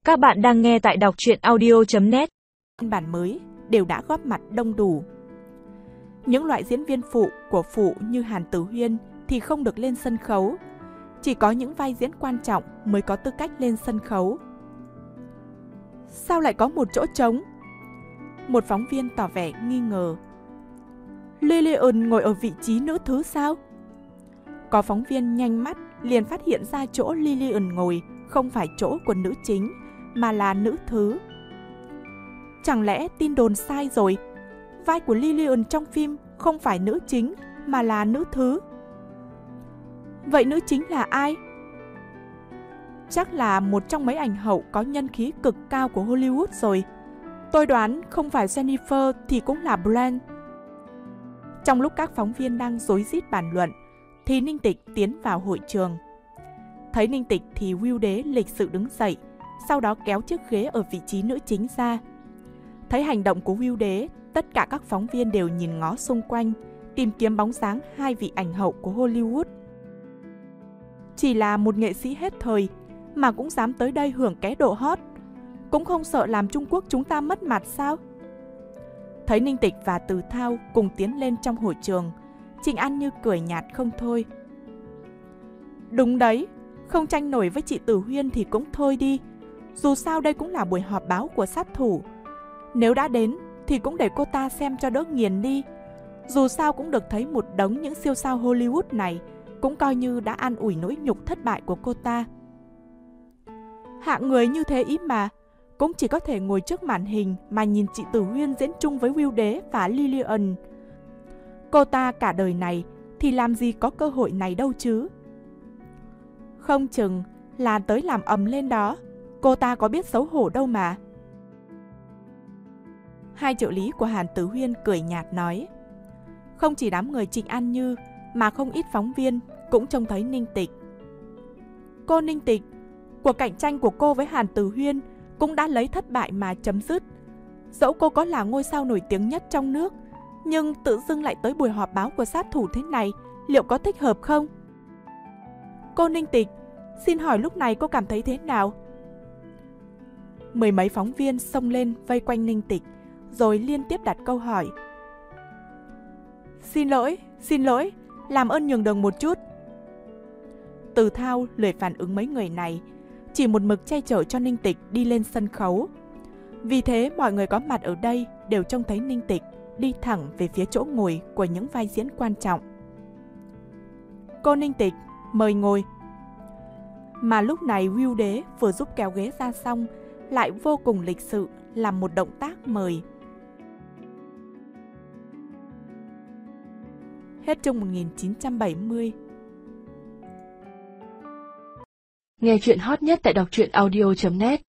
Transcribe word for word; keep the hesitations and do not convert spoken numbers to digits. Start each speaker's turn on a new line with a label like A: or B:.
A: Các bạn đang nghe tại đọc truyện audio chấm net.
B: Phiên bản mới đều đã góp mặt đông đủ. Những loại diễn viên phụ của phụ như Hàn Tử Huyên thì không được lên sân khấu. Chỉ có những vai diễn quan trọng mới có tư cách lên sân khấu. Sao lại có một chỗ trống? Một phóng viên tỏ vẻ nghi ngờ. Lillian ngồi ở vị trí nữ thứ sao? Có phóng viên nhanh mắt liền phát hiện ra chỗ Lillian ngồi không phải chỗ của nữ chính, mà là nữ thứ. Chẳng lẽ tin đồn sai rồi? Vai của Lillian trong phim không phải nữ chính, mà là nữ thứ. Vậy nữ chính là ai? Chắc là một trong mấy ảnh hậu có nhân khí cực cao của Hollywood rồi. Tôi đoán không phải Jennifer thì cũng là Blanche. Trong lúc các phóng viên đang rối rít bàn luận, thì Ninh Tịch tiến vào hội trường. Thấy Ninh Tịch thì Vưu Đế lịch sự đứng dậy, sau đó kéo chiếc ghế ở vị trí nữ chính ra. Thấy hành động của Vưu Đế, tất cả các phóng viên đều nhìn ngó xung quanh, tìm kiếm bóng dáng hai vị ảnh hậu của Hollywood. Chỉ là một nghệ sĩ hết thời mà cũng dám tới đây hưởng ké độ hot, cũng không sợ làm Trung Quốc chúng ta mất mặt sao? Thấy Ninh Tịch và Từ Thao cùng tiến lên trong hội trường, Trịnh An Như cười nhạt không thôi. Đúng đấy, không tranh nổi với chị Tử Huyên thì cũng thôi đi. Dù sao đây cũng là buổi họp báo của sát thủ. Nếu đã đến thì cũng để cô ta xem cho đỡ nghiền đi. Dù sao cũng được thấy một đống những siêu sao Hollywood này, cũng coi như đã an ủi nỗi nhục thất bại của cô ta. Hạng người như thế ý mà, cũng chỉ có thể ngồi trước màn hình mà nhìn chị Tử Huyên diễn chung với Vưu Đế và Lillian. Cô ta cả đời này thì làm gì có cơ hội này đâu chứ. Không chừng là tới làm ầm lên đó, cô ta có biết xấu hổ đâu mà. Hai trợ lý của Hàn Tử Huyên cười nhạt nói. Không chỉ đám người Trịnh An Như mà không ít phóng viên cũng trông thấy Ninh Tịch. Cô Ninh Tịch, cuộc cạnh tranh của cô với Hàn Tử Huyên cũng đã lấy thất bại mà chấm dứt. Dẫu cô có là ngôi sao nổi tiếng nhất trong nước, nhưng tự dưng lại tới buổi họp báo của sát thủ thế này, liệu có thích hợp không? Cô Ninh Tịch, xin hỏi lúc này cô cảm thấy thế nào? Mười mấy phóng viên xông lên vây quanh Ninh Tịch, rồi liên tiếp đặt câu hỏi. Xin lỗi, xin lỗi, làm ơn nhường đường một chút. Từ Thao lười phản ứng mấy người này, chỉ một mực che chở cho Ninh Tịch đi lên sân khấu. Vì thế mọi người có mặt ở đây đều trông thấy Ninh Tịch đi thẳng về phía chỗ ngồi của những vai diễn quan trọng. Cô Ninh Tịch, mời ngồi. Mà lúc này Vưu Đế vừa giúp kéo ghế ra xong, lại vô cùng lịch sự làm một động tác mời. Hết chương một nghìn chín trăm bảy mươi.
A: Nghe chuyện hot nhất tại đọc truyện audio chấm net.